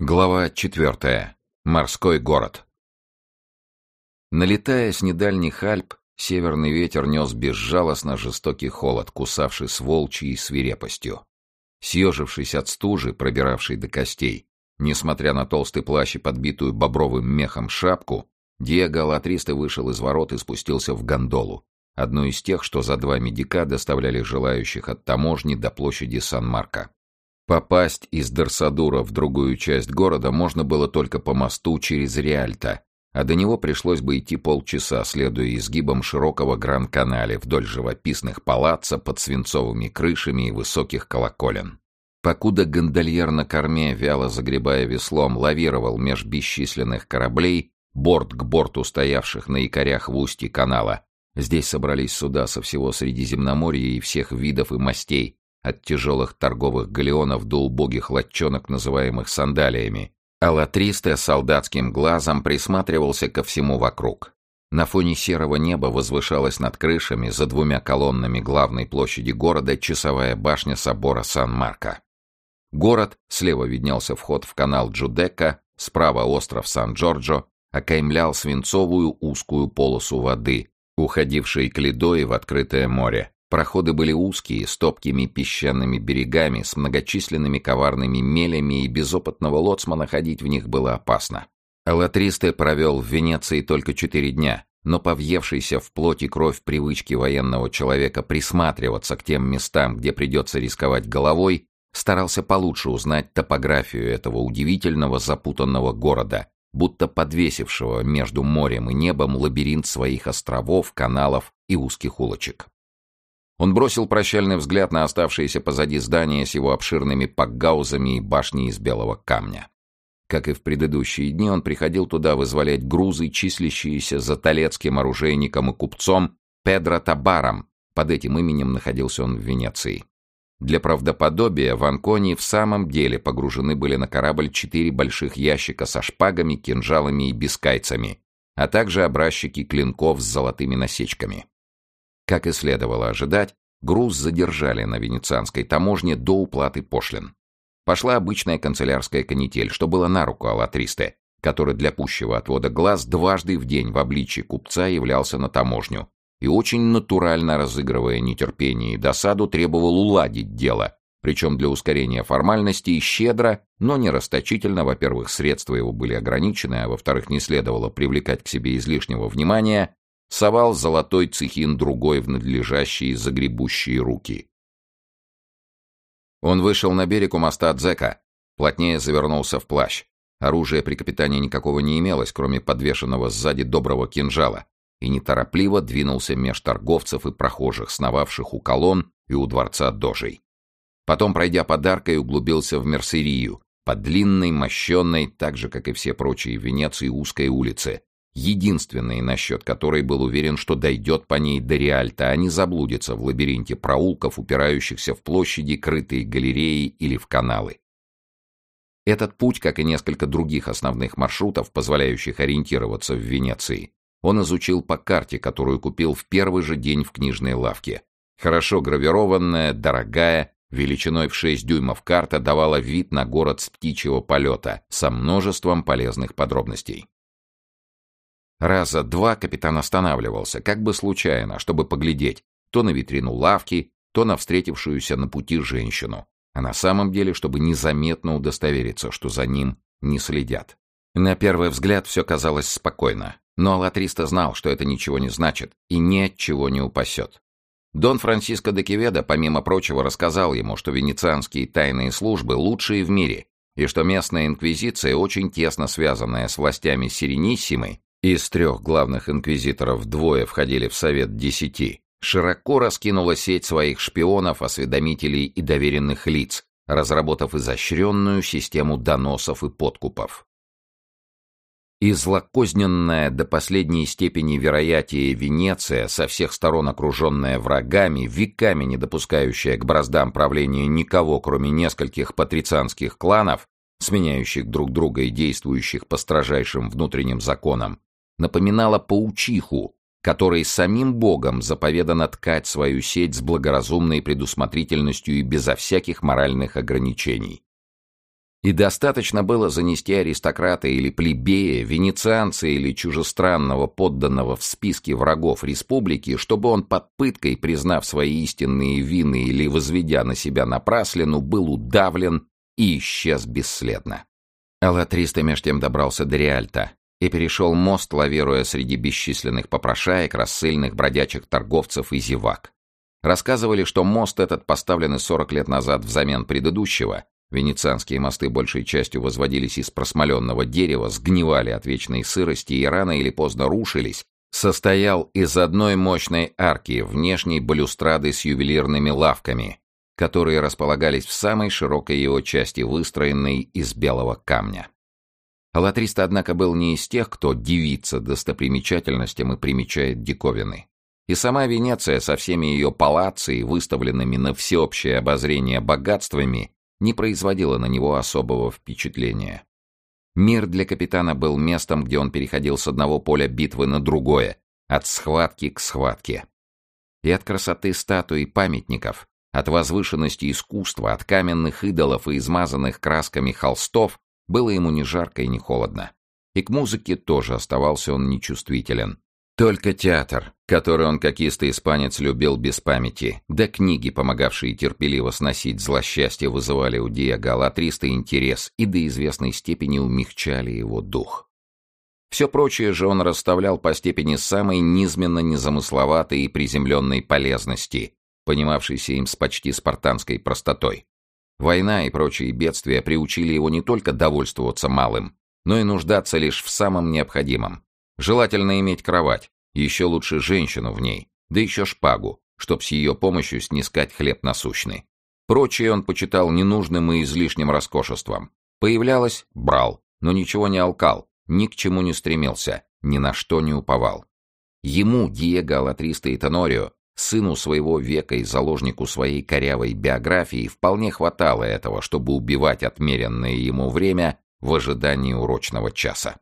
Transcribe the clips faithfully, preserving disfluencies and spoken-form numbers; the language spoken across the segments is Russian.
Глава четвертая. Морской город. Налетая с недальних Альп, северный ветер нес безжалостно жестокий холод, кусавший с волчьей свирепостью. Съежившись от стужи, пробиравшей до костей, несмотря на толстый плащ и подбитую бобровым мехом шапку, Диего Алатристе вышел из ворот и спустился в гондолу, одну из тех, что за два медика доставляли желающих от таможни до площади Сан-Марко. Попасть из Дорсадура в другую часть города можно было только по мосту через Риальто, а до него пришлось бы идти полчаса, следуя изгибам широкого Гран-Канале вдоль живописных палаццо под свинцовыми крышами и высоких колоколен. Покуда гондольер на корме, вяло загребая веслом, лавировал меж бесчисленных кораблей, борт к борту стоявших на якорях в устье канала, здесь собрались суда со всего Средиземноморья и всех видов и мастей, от тяжелых торговых галеонов до убогих лодчонок, называемых сандалиями. Алатристе солдатским глазом присматривался ко всему вокруг. На фоне серого неба возвышалась над крышами за двумя колоннами главной площади города часовая башня собора Сан-Марко. Город, слева виднелся вход в канал Джудекка, справа остров Сан-Джорджо, окаймлял свинцовую узкую полосу воды, уходившей к Лидо и в открытое море. Проходы были узкие, с топкими песчаными берегами, с многочисленными коварными мелями, и без опытного лоцмана ходить в них было опасно. Алатристе провел в Венеции только четыре дня, но по въевшейся в плоть и кровь привычке военного человека присматриваться к тем местам, где придется рисковать головой, старался получше узнать топографию этого удивительного запутанного города, будто подвесившего между морем и небом лабиринт своих островов, каналов и узких улочек. Он бросил прощальный взгляд на оставшиеся позади здания с его обширными пакгаузами и башней из белого камня. Как и в предыдущие дни, он приходил туда вызволять грузы, числящиеся за талецким оружейником и купцом Педро Табаром. Под этим именем находился он в Венеции. Для правдоподобия в Анконе в самом деле погружены были на корабль четыре больших ящика со шпагами, кинжалами и бискайцами, а также образчики клинков с золотыми насечками. Как и следовало ожидать, груз задержали на венецианской таможне до уплаты пошлин. Пошла обычная канцелярская канитель, что было на руку Алатристе, который для пущего отвода глаз дважды в день в обличье купца являлся на таможню и, очень натурально разыгрывая нетерпение и досаду, требовал уладить дело, причем для ускорения формальностей щедро, но не расточительно. Во-первых, средства его были ограничены, а во-вторых, не следовало привлекать к себе излишнего внимания, совал золотой цехин другой в надлежащие загребущие руки. Он вышел на берег у моста Дзека, плотнее завернулся в плащ. Оружия при капитане никакого не имелось, кроме подвешенного сзади доброго кинжала, и неторопливо двинулся меж торговцев и прохожих, сновавших у колонн и у дворца Дожей. Потом, пройдя под аркой, углубился в Мерсерию, по длинной, мощенной, так же, как и все прочие в Венеции, узкой улице, единственной, насчет которой был уверен, что дойдет по ней до Риальто, а не заблудится в лабиринте проулков, упирающихся в площади, крытые галереи или в каналы. Этот путь, как и несколько других основных маршрутов, позволяющих ориентироваться в Венеции, он изучил по карте, которую купил в первый же день в книжной лавке. Хорошо гравированная, дорогая, величиной в шесть дюймов карта давала вид на город с птичьего полета, со множеством полезных подробностей. Раза два капитан останавливался, как бы случайно, чтобы поглядеть то на витрину лавки, то на встретившуюся на пути женщину, а на самом деле, чтобы незаметно удостовериться, что за ним не следят. На первый взгляд все казалось спокойно, но Алатристе знал, что это ничего не значит и ни от чего не упасет. Дон Франсиско де Кеведо, помимо прочего, рассказал ему, что венецианские тайные службы лучшие в мире, и что местная инквизиция, очень тесно связанная с властями Сирениссимы, из трех главных инквизиторов двое входили в Совет Десяти, широко раскинула сеть своих шпионов, осведомителей и доверенных лиц, разработав изощренную систему доносов и подкупов. И злокозненная до последней степени вероятия Венеция, со всех сторон окруженная врагами, веками не допускающая к браздам правления никого, кроме нескольких патрицианских кланов, сменяющих друг друга и действующих по строжайшим внутренним законам, напоминала паучиху, которой самим Богом заповедано ткать свою сеть с благоразумной предусмотрительностью и безо всяких моральных ограничений. И достаточно было занести аристократа или плебея, венецианца или чужестранного подданного в списке врагов республики, чтобы он под пыткой, признав свои истинные вины или возведя на себя напраслину, был удавлен и исчез бесследно. Алатриста меж тем добрался до Риальто и перешел мост, лавируя среди бесчисленных попрошаек, рассыльных бродячих торговцев и зевак. Рассказывали, что мост этот, поставленный сорок лет назад взамен предыдущего, венецианские мосты большей частью возводились из просмоленного дерева, сгнивали от вечной сырости и рано или поздно рушились, состоял из одной мощной арки, внешней балюстрады с ювелирными лавками, которые располагались в самой широкой его части, выстроенной из белого камня. Алатриста, однако, был не из тех, кто дивится достопримечательностям и примечает диковины. И сама Венеция со всеми ее палацци, выставленными на всеобщее обозрение богатствами, не производила на него особого впечатления. Мир для капитана был местом, где он переходил с одного поля битвы на другое, от схватки к схватке. И от красоты статуй и памятников, от возвышенности искусства, от каменных идолов и измазанных красками холстов было ему ни жарко и ни холодно. И к музыке тоже оставался он нечувствителен. Только театр, который он, как истый испанец, любил без памяти, да книги, помогавшие терпеливо сносить злосчастье, вызывали у Диего Алатриста интерес и до известной степени умягчали его дух. Все прочее же он расставлял по степени самой низменно-незамысловатой и приземленной полезности, понимавшейся им с почти спартанской простотой. Война и прочие бедствия приучили его не только довольствоваться малым, но и нуждаться лишь в самом необходимом. Желательно иметь кровать, еще лучше женщину в ней, да еще шпагу, чтоб с ее помощью снискать хлеб насущный. Прочее он почитал ненужным и излишним роскошеством. Появлялось — брал, но ничего не алкал, ни к чему не стремился, ни на что не уповал. Ему, Диего Алатриста и Тенорио, сыну своего века и заложнику своей корявой биографии, вполне хватало этого, чтобы убивать отмеренное ему время в ожидании урочного часа.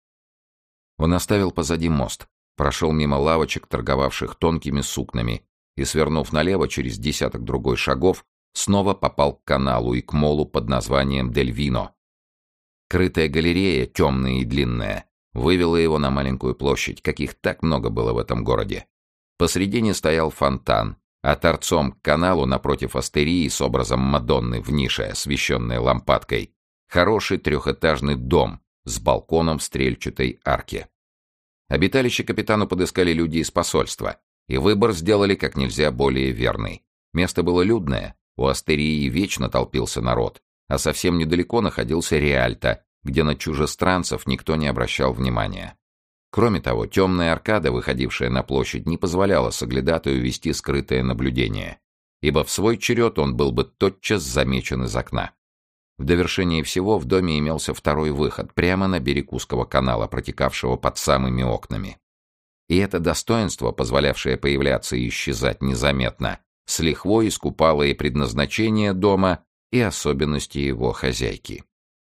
Он оставил позади мост, прошел мимо лавочек, торговавших тонкими сукнами, и, свернув налево через десяток другой шагов, снова попал к каналу и к молу под названием «Дель Вино». Крытая галерея, темная и длинная, вывела его на маленькую площадь, каких так много было в этом городе. Посредине стоял фонтан, а торцом к каналу напротив астерии с образом Мадонны в нише, освещенной лампадкой, хороший трехэтажный дом с балконом в стрельчатой арке. Обиталище капитану подыскали люди из посольства, и выбор сделали как нельзя более верный. Место было людное, у астерии вечно толпился народ, а совсем недалеко находился Риальто, где на чужестранцев никто не обращал внимания. Кроме того, темная аркада, выходившая на площадь, не позволяла соглядатую вести скрытое наблюдение, ибо в свой черед он был бы тотчас замечен из окна. В довершение всего в доме имелся второй выход, прямо на берег узкого канала, протекавшего под самыми окнами. И это достоинство, позволявшее появляться и исчезать незаметно, с лихвой искупало и предназначение дома, и особенности его хозяйки.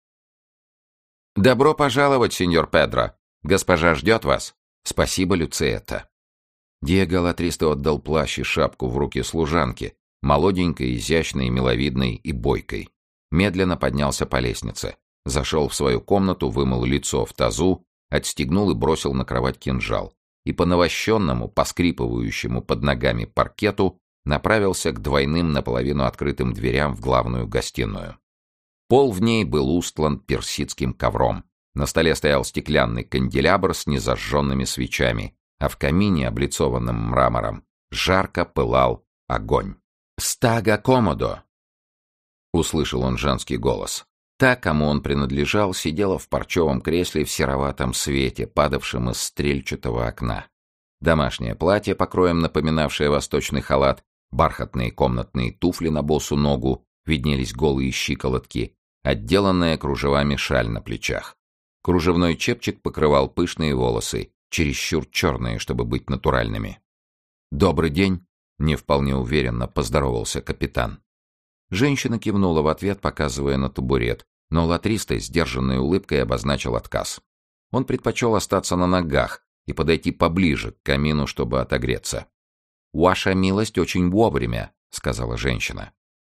«Добро пожаловать, сеньор Педро! Госпожа ждет вас!» «Спасибо, Люциетта!» Диего Алатриста отдал плащ и шапку в руки служанке, молоденькой, изящной, миловидной и бойкой. Медленно поднялся по лестнице, зашел в свою комнату, вымыл лицо в тазу, отстегнул и бросил на кровать кинжал, и по навощенному, поскрипывающему под ногами паркету направился к двойным наполовину открытым дверям в главную гостиную. Пол в ней был устлан персидским ковром. На столе стоял стеклянный канделябр с незажженными свечами, а в камине, облицованном мрамором, жарко пылал огонь. «Стага комодо!» Услышал он женский голос. Та, кому он принадлежал, сидела в парчевом кресле в сероватом свете, падавшем из стрельчатого окна. Домашнее платье, покроем напоминавшее восточный халат, бархатные комнатные туфли на босу ногу, виднелись голые щиколотки, отделанная кружевами шаль на плечах. Кружевной чепчик покрывал пышные волосы, чересчур черные, чтобы быть натуральными. «Добрый день!» — не вполне уверенно поздоровался капитан. Женщина кивнула в ответ, показывая на табурет, но Алатриста сдержанной улыбкой обозначил отказ. Он предпочел остаться на ногах и подойти поближе к камину, чтобы отогреться. «Ваша милость очень вовремя», — сказала женщина.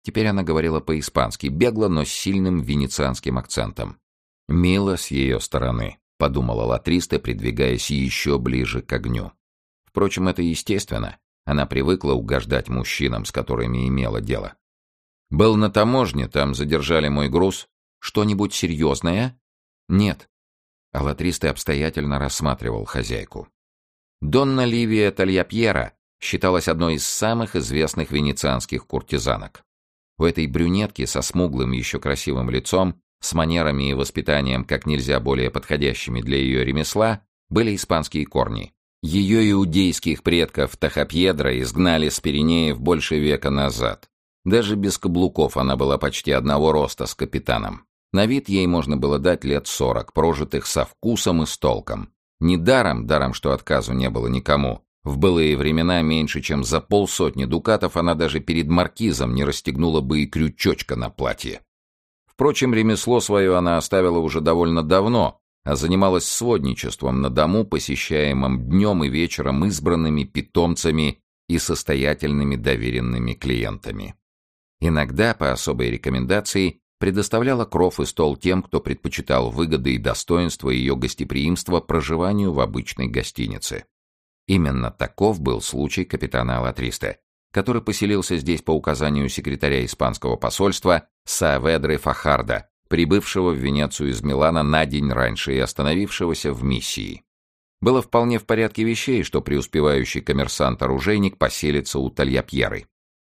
Теперь она говорила по-испански, бегло, но с сильным венецианским акцентом. «Мило с ее стороны», — подумала Латриста, придвигаясь еще ближе к огню. Впрочем, это естественно. Она привыкла угождать мужчинам, с которыми имела дело. «Был на таможне, там задержали мой груз. Что-нибудь серьезное?» «Нет». А Латриста обстоятельно рассматривал хозяйку. Донна Ливия Тальяпьера считалась одной из самых известных венецианских куртизанок. У этой брюнетки со смуглым, еще красивым лицом, с манерами и воспитанием как нельзя более подходящими для ее ремесла, были испанские корни. Ее иудейских предков Тахапьедра изгнали с Пиренеев больше века назад. Даже без каблуков она была почти одного роста с капитаном. На вид ей можно было дать лет сорок, прожитых со вкусом и с толком. Недаром, даром, что отказу не было никому, в былые времена меньше чем за полсотни дукатов она даже перед маркизом не расстегнула бы и крючочка на платье. Впрочем, ремесло свое она оставила уже довольно давно, а занималась сводничеством на дому, посещаемом днем и вечером избранными питомцами и состоятельными доверенными клиентами. Иногда, по особой рекомендации, предоставляла кров и стол тем, кто предпочитал выгоды и достоинства ее гостеприимства проживанию в обычной гостинице. Именно таков был случай капитана Латриста, который поселился здесь по указанию секретаря испанского посольства Сааведры Фахарда, прибывшего в Венецию из Милана на день раньше и остановившегося в миссии. Было вполне в порядке вещей, что преуспевающий коммерсант-оружейник поселится у Тальяпьеры.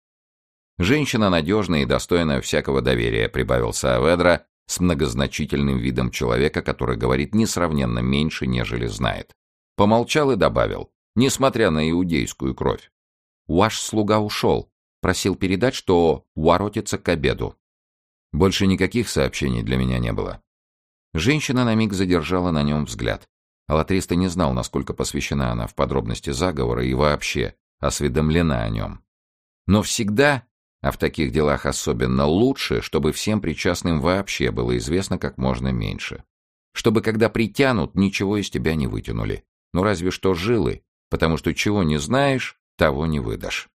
«Женщина надежная и достойная всякого доверия», — прибавил Сааведра с многозначительным видом человека, который говорит несравненно меньше, нежели знает. Помолчал и добавил, несмотря на иудейскую кровь. «Ваш слуга ушел. Просил передать, что воротится к обеду». Больше никаких сообщений для меня не было. Женщина на миг задержала на нем взгляд. Латриста не знал, насколько посвящена она в подробности заговора и вообще осведомлена о нем. Но всегда, а в таких делах особенно, лучше, чтобы всем причастным вообще было известно как можно меньше. Чтобы, когда притянут, ничего из тебя не вытянули. Ну разве что жилы, потому что чего не знаешь, того не выдашь.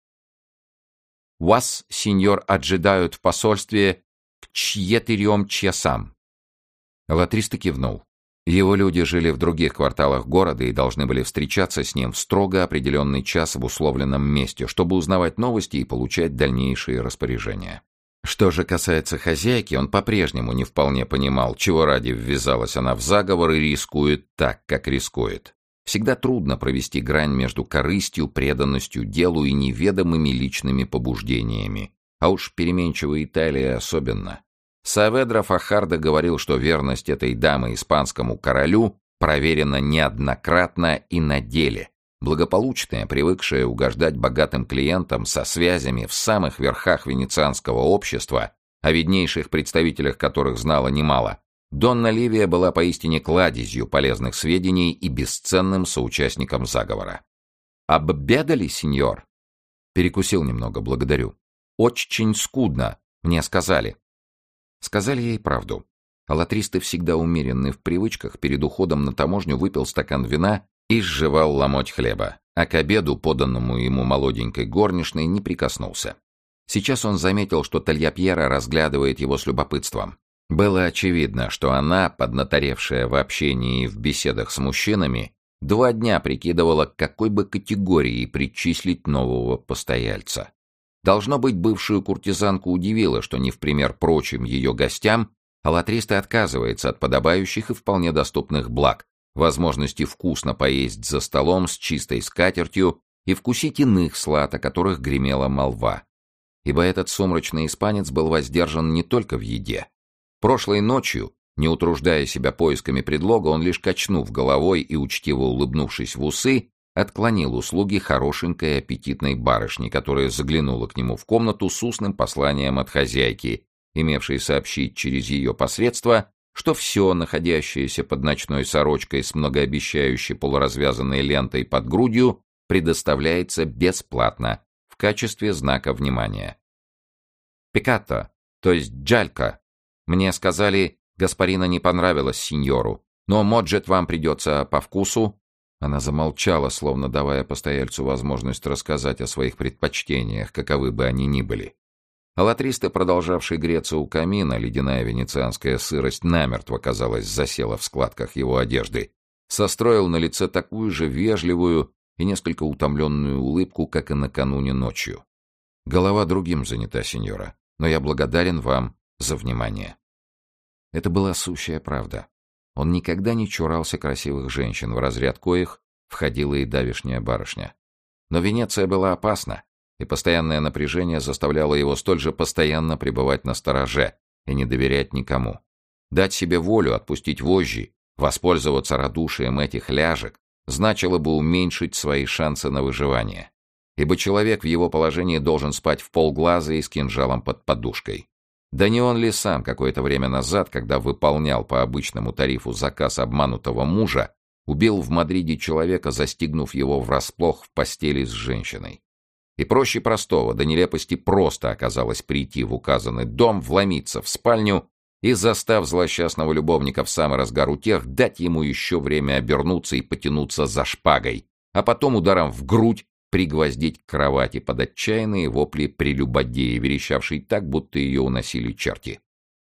«Вас, сеньор, ожидают в посольстве к четырем часам». Латриста кивнул. Его люди жили в других кварталах города и должны были встречаться с ним в строго определенный час в условленном месте, чтобы узнавать новости и получать дальнейшие распоряжения. Что же касается хозяйки, он по-прежнему не вполне понимал, чего ради ввязалась она в заговор и рискует так, как рискует. Всегда трудно провести грань между корыстью, преданностью делу и неведомыми личными побуждениями, а уж переменчивой Италии особенно. Сааведра Фахарда говорил, что верность этой дамы испанскому королю проверена неоднократно и на деле. Благополучная, привыкшая угождать богатым клиентам со связями в самых верхах венецианского общества, о виднейших представителях которых знала немало, Донна Ливия была поистине кладезью полезных сведений и бесценным соучастником заговора. «Обедали, сеньор?» «Перекусил немного, благодарю». «Очень скудно, мне сказали». Сказали ей правду. А Латриста, всегда умеренный в привычках, перед уходом на таможню выпил стакан вина и сживал ломоть хлеба, а к обеду, поданному ему молоденькой горничной, не прикоснулся. Сейчас он заметил, что Тальяпьера разглядывает его с любопытством. Было очевидно, что она, поднаторевшая в общении и в беседах с мужчинами, два дня прикидывала, к какой бы категории причислить нового постояльца. Должно быть, бывшую куртизанку удивило, что не в пример прочим ее гостям, а Латриста отказывается от подобающих и вполне доступных благ, возможности вкусно поесть за столом с чистой скатертью и вкусить иных слад, о которых гремела молва. Ибо этот сумрачный испанец был воздержан не только в еде. Прошлой ночью, не утруждая себя поисками предлога, он лишь качнув головой и учтиво улыбнувшись в усы, отклонил услуги хорошенькой аппетитной барышни, которая заглянула к нему в комнату с устным посланием от хозяйки, имевшей сообщить через ее посредство, что все, находящееся под ночной сорочкой с многообещающей полуразвязанной лентой под грудью, предоставляется бесплатно в качестве знака внимания. «Пекато», то есть джалька. Мне сказали, Гаспарина не понравилась сеньору, но, может, вам придется по вкусу?» Она замолчала, словно давая постояльцу возможность рассказать о своих предпочтениях, каковы бы они ни были. Алатристо, продолжавший греться у камина, ледяная венецианская сырость намертво, казалось, засела в складках его одежды, состроил на лице такую же вежливую и несколько утомленную улыбку, как и накануне ночью. «Голова другим занята, сеньора, но я благодарен вам за внимание». Это была сущая правда. Он никогда не чурался красивых женщин, в разряд коих входила и давешняя барышня. Но Венеция была опасна, и постоянное напряжение заставляло его столь же постоянно пребывать настороже и не доверять никому. Дать себе волю, отпустить вожжи, воспользоваться радушием этих ляжек значило бы уменьшить свои шансы на выживание, ибо человек в его положении должен спать в полглаза и с кинжалом под подушкой. Да не он ли сам какое-то время назад, когда выполнял по обычному тарифу заказ обманутого мужа, убил в Мадриде человека, застигнув его врасплох в постели с женщиной? И проще простого, до нелепости просто оказалось прийти в указанный дом, вломиться в спальню и, застав злосчастного любовника в самый разгар утех, дать ему еще время обернуться и потянуться за шпагой, а потом ударом в грудь пригвоздить к кровати под отчаянные вопли прелюбодея, верещавшей так, будто ее уносили черти.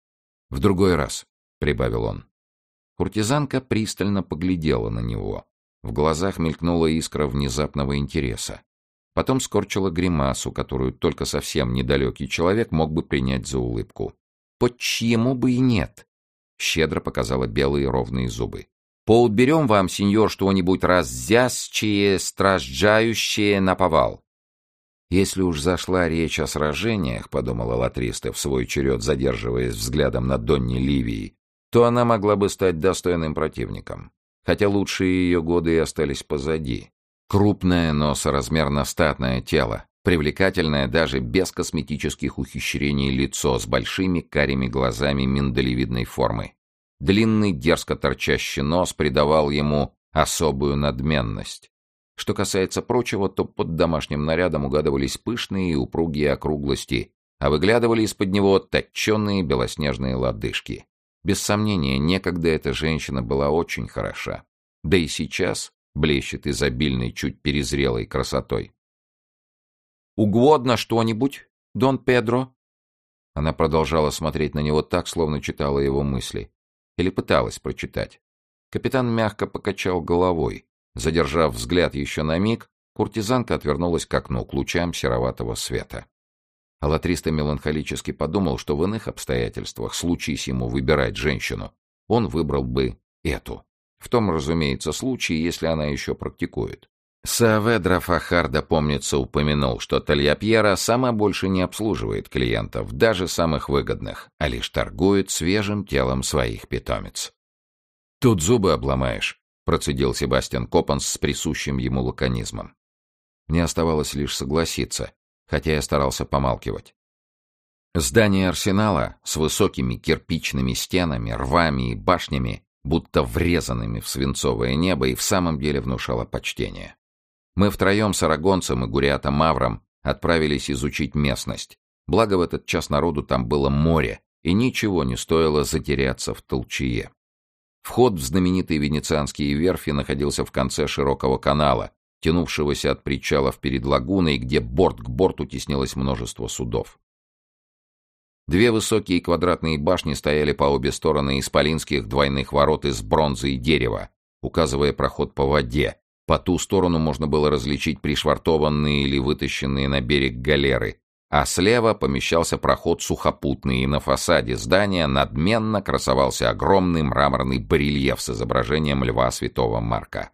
«В другой раз», — прибавил он. Куртизанка пристально поглядела на него. В глазах мелькнула искра внезапного интереса. Потом скорчила гримасу, которую только совсем недалекий человек мог бы принять за улыбку. «Почему бы и нет?» — щедро показала белые ровные зубы. «Поуберем вам, сеньор, что-нибудь разъясчее, страждающее наповал». «Если уж зашла речь о сражениях, — подумала Латриста в свой черед, задерживаясь взглядом на Донни Ливии, — то она могла бы стать достойным противником, хотя лучшие ее годы и остались позади. Крупное, но соразмерно статное тело, привлекательное даже без косметических ухищрений лицо с большими карими глазами миндалевидной формы. Длинный, дерзко торчащий нос придавал ему особую надменность. Что касается прочего, то под домашним нарядом угадывались пышные и упругие округлости, а выглядывали из-под него точеные белоснежные лодыжки. Без сомнения, некогда эта женщина была очень хороша, да и сейчас блещет изобильной, чуть перезрелой красотой. «Угодно что-нибудь, Дон Педро?» Она продолжала смотреть на него так, словно читала его мысли. Или пыталась прочитать. Капитан мягко покачал головой. Задержав взгляд еще на миг, куртизанка отвернулась к окну, к лучам сероватого света. Алатристо меланхолически подумал, что в иных обстоятельствах, случись ему выбирать женщину, он выбрал бы эту. В том, разумеется, случае, если она еще практикует. Сааведро Фахардо, помнится, упомянул, что Тальяпьера сама больше не обслуживает клиентов, даже самых выгодных, а лишь торгует свежим телом своих питомец. «Тут зубы обломаешь», — процедил Себастьян Копанс с присущим ему лаконизмом. Мне оставалось лишь согласиться, хотя я старался помалкивать. Здание арсенала с высокими кирпичными стенами, рвами и башнями, будто врезанными в свинцовое небо, и в самом деле внушало почтение. Мы втроем с арагонцем и гуриатом Мавром отправились изучить местность. Благо в этот час народу там было море, и ничего не стоило затеряться в толчее. Вход в знаменитые венецианские верфи находился в конце широкого канала, тянувшегося от причалов перед лагуной, где борт к борту теснилось множество судов. Две высокие квадратные башни стояли по обе стороны исполинских двойных ворот из бронзы и дерева, указывая проход по воде. По ту сторону можно было различить пришвартованные или вытащенные на берег галеры, а слева помещался проход сухопутный, и на фасаде здания надменно красовался огромный мраморный барельеф с изображением льва святого Марка.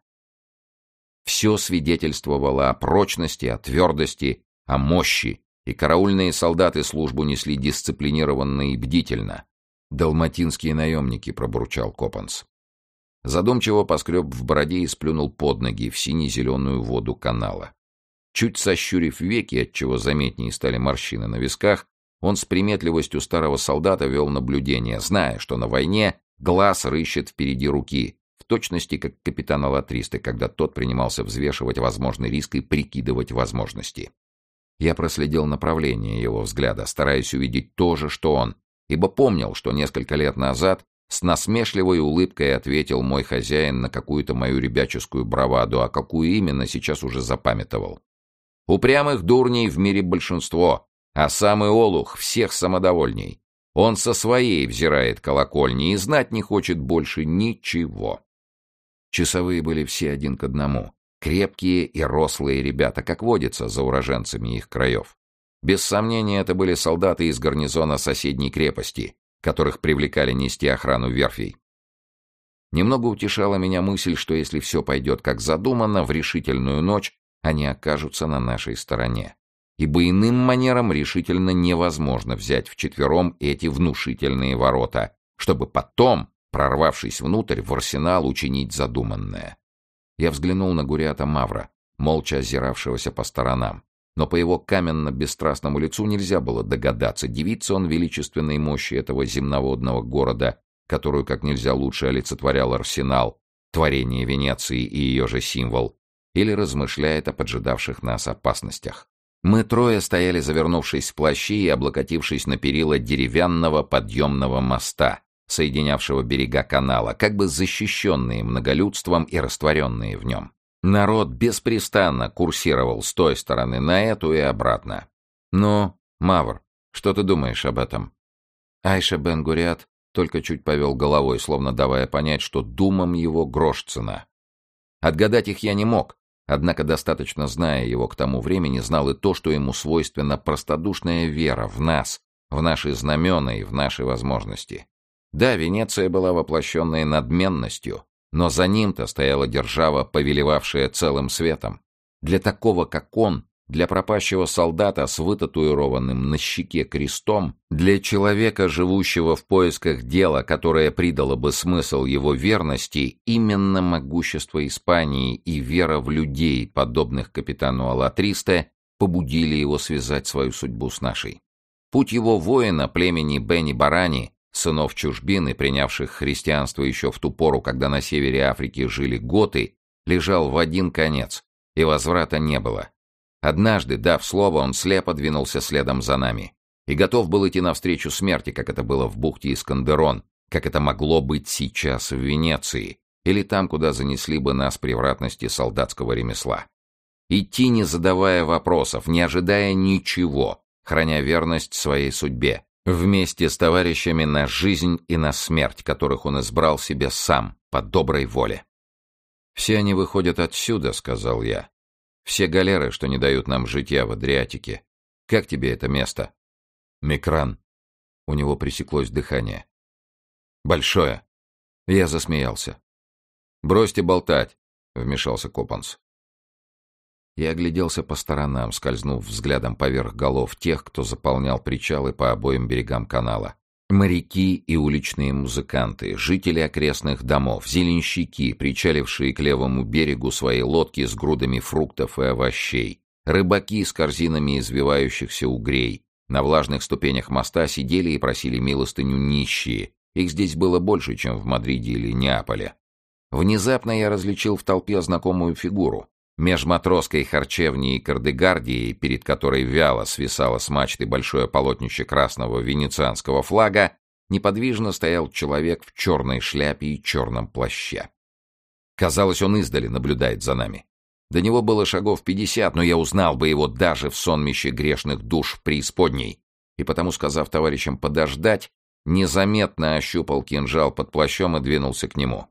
Все свидетельствовало о прочности, о твердости, о мощи, и караульные солдаты службу несли дисциплинированно и бдительно. «Далматинские наемники», — пробурчал Копанс. Задумчиво поскреб в бороде и сплюнул под ноги в сине-зеленую воду канала. Чуть сощурив веки, отчего заметнее стали морщины на висках, он с приметливостью старого солдата вел наблюдение, зная, что на войне глаз рыщет впереди руки, в точности как капитан Алатристы, когда тот принимался взвешивать возможный риск и прикидывать возможности. Я проследил направление его взгляда, стараясь увидеть то же, что он, ибо помнил, что несколько лет назад с насмешливой улыбкой ответил мой хозяин на какую-то мою ребяческую браваду, а какую именно сейчас уже запамятовал. «Упрямых дурней в мире большинство, А самый олух всех самодовольней. Он со своей взирает колокольни и знать не хочет больше ничего. Часовые были все один к одному. Крепкие и рослые ребята, как водится за уроженцами их краев. Без сомнения, это были солдаты из гарнизона соседней крепости, которых привлекали нести охрану верфей. Немного утешала меня мысль, что если все пойдет как задумано, в решительную ночь они окажутся на нашей стороне. Ибо иным манером решительно невозможно взять вчетвером эти внушительные ворота, чтобы потом, прорвавшись внутрь, в арсенал учинить задуманное. Я взглянул на Гуриата Мавра, молча озиравшегося по сторонам. Но по его каменно-бесстрастному лицу нельзя было догадаться, дивится он величественной мощи этого земноводного города, которую как нельзя лучше олицетворял арсенал, творение Венеции и ее же символ, или размышляет о поджидавших нас опасностях. Мы трое стояли, завернувшись в плащи и облокотившись на перила деревянного подъемного моста, соединявшего берега канала, как бы защищенные многолюдством и растворенные в нем. Народ беспрестанно курсировал с той стороны на эту и обратно. «Ну, Мавр, что ты думаешь об этом?» Айша бен Гуриат только чуть повел головой, словно давая понять, что думам его грош цена. Отгадать их я не мог, однако, достаточно зная его к тому времени, знал и то, что ему свойственна простодушная вера в нас, в наши знамена и в наши возможности. Да, Венеция была воплощенной надменностью, но за ним-то стояла держава, повелевавшая целым светом. Для такого, как он, для пропащего солдата с вытатуированным на щеке крестом, для человека, живущего в поисках дела, которое придало бы смысл его верности, именно могущество Испании и вера в людей, подобных капитану Алатристе, побудили его связать свою судьбу с нашей. Путь его воина, племени Бени-Барани, сынов чужбины, принявших христианство еще в ту пору, когда на севере Африки жили готы, лежал в один конец, и возврата не было. Однажды, дав слово, он слепо двинулся следом за нами и готов был идти навстречу смерти, как это было в бухте Искандерон, как это могло быть сейчас в Венеции, или там, куда занесли бы нас превратности солдатского ремесла. Идти, не задавая вопросов, не ожидая ничего, храня верность своей судьбе, вместе с товарищами на жизнь и на смерть, которых он избрал себе сам, по доброй воле. «Все они выходят отсюда», — сказал я. «Все галеры, что не дают нам житья в Адриатике. Как тебе это место?» «Микран». У него пресеклось дыхание. «Большое». Я засмеялся. «Бросьте болтать», — вмешался Копанс. Я огляделся по сторонам, скользнув взглядом поверх голов тех, кто заполнял причалы по обоим берегам канала. Моряки и уличные музыканты, жители окрестных домов, зеленщики, причалившие к левому берегу свои лодки с грудами фруктов и овощей, рыбаки с корзинами извивающихся угрей. На влажных ступенях моста сидели и просили милостыню нищие. Их здесь было больше, чем в Мадриде или Неаполе. Внезапно я различил в толпе знакомую фигуру. Меж матросской харчевней и кардегардией, перед которой вяло свисало с мачты большое полотнище красного венецианского флага, неподвижно стоял человек в черной шляпе и черном плаще. Казалось, он издали наблюдает за нами. До него было шагов пятьдесят, но я узнал бы его даже в сонмище грешных душ в преисподней, и потому, сказав товарищам подождать, незаметно ощупал кинжал под плащом и двинулся к нему.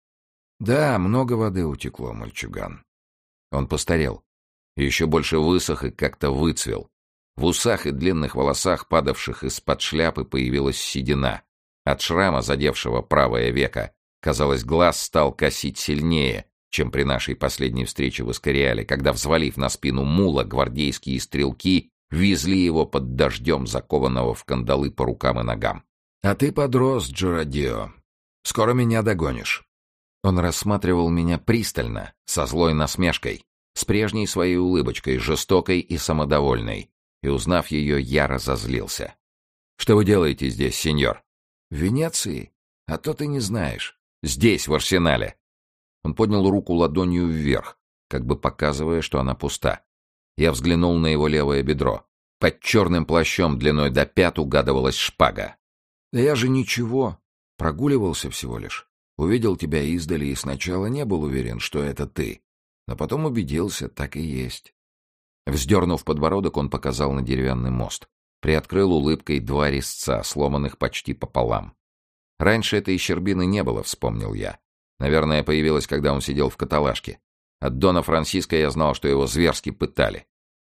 «Да, много воды утекло, мальчуган». Он постарел, еще больше высох и как-то выцвел. В усах и длинных волосах, падавших из-под шляпы, появилась седина. От шрама, задевшего правое веко, казалось, глаз стал косить сильнее, чем при нашей последней встрече в Эскориале, когда, взвалив на спину мула, гвардейские стрелки везли его под дождем, закованного в кандалы по рукам и ногам. «А ты подрос, Джурадио. Скоро меня догонишь». Он рассматривал меня пристально, со злой насмешкой, с прежней своей улыбочкой, жестокой и самодовольной, и, узнав ее, я разозлился. «Что вы делаете здесь, сеньор?» «В Венеции? А то ты не знаешь. Здесь, в арсенале». Он поднял руку ладонью вверх, как бы показывая, что она пуста. Я взглянул на его левое бедро. Под черным плащом длиной до пят угадывалась шпага. «Да я же ничего. Прогуливался всего лишь. Увидел тебя издали и сначала не был уверен, что это ты, но потом убедился, так и есть». Вздернув подбородок, он показал на деревянный мост. Приоткрыл улыбкой два резца, сломанных почти пополам. Раньше этой щербины не было, вспомнил я. Наверное, появилась, когда он сидел в каталажке. От Дона Франциско я знал, что его зверски пытали.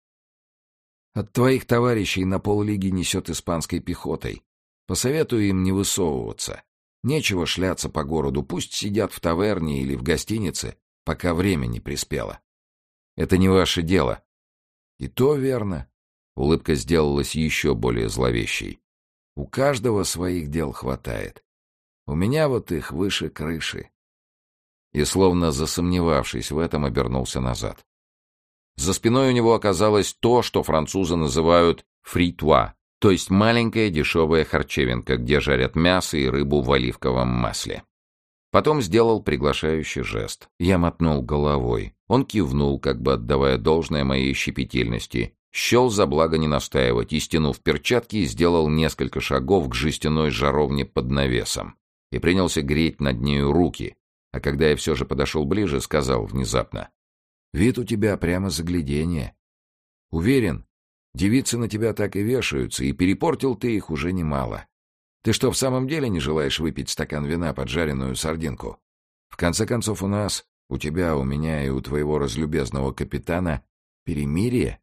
От твоих товарищей на поллиги несет испанской пехотой. Посоветую им не высовываться. Нечего шляться по городу, пусть сидят в таверне или в гостинице, пока время не приспело. Это не ваше дело. И то верно. Улыбка сделалась еще более зловещей. У каждого своих дел хватает. У меня вот их выше крыши. И, словно засомневавшись в этом, обернулся назад. За спиной у него оказалось то, что французы называют «фритуа», то есть маленькая дешевая харчевинка, где жарят мясо и рыбу в оливковом масле. Потом сделал приглашающий жест. Я мотнул головой. Он кивнул, как бы отдавая должное моей щепетильности, счел за благо не настаивать и, стянув перчатки, сделал несколько шагов к жестяной жаровне под навесом и принялся греть над нею руки, а когда я все же подошел ближе, сказал внезапно: «Вид у тебя прямо загляденье. Уверен, девицы на тебя так и вешаются, и перепортил ты их уже немало. Ты что, в самом деле не желаешь выпить стакан вина под жареную сардинку? В конце концов, у нас, у тебя, у меня и у твоего разлюбезного капитана перемирие?»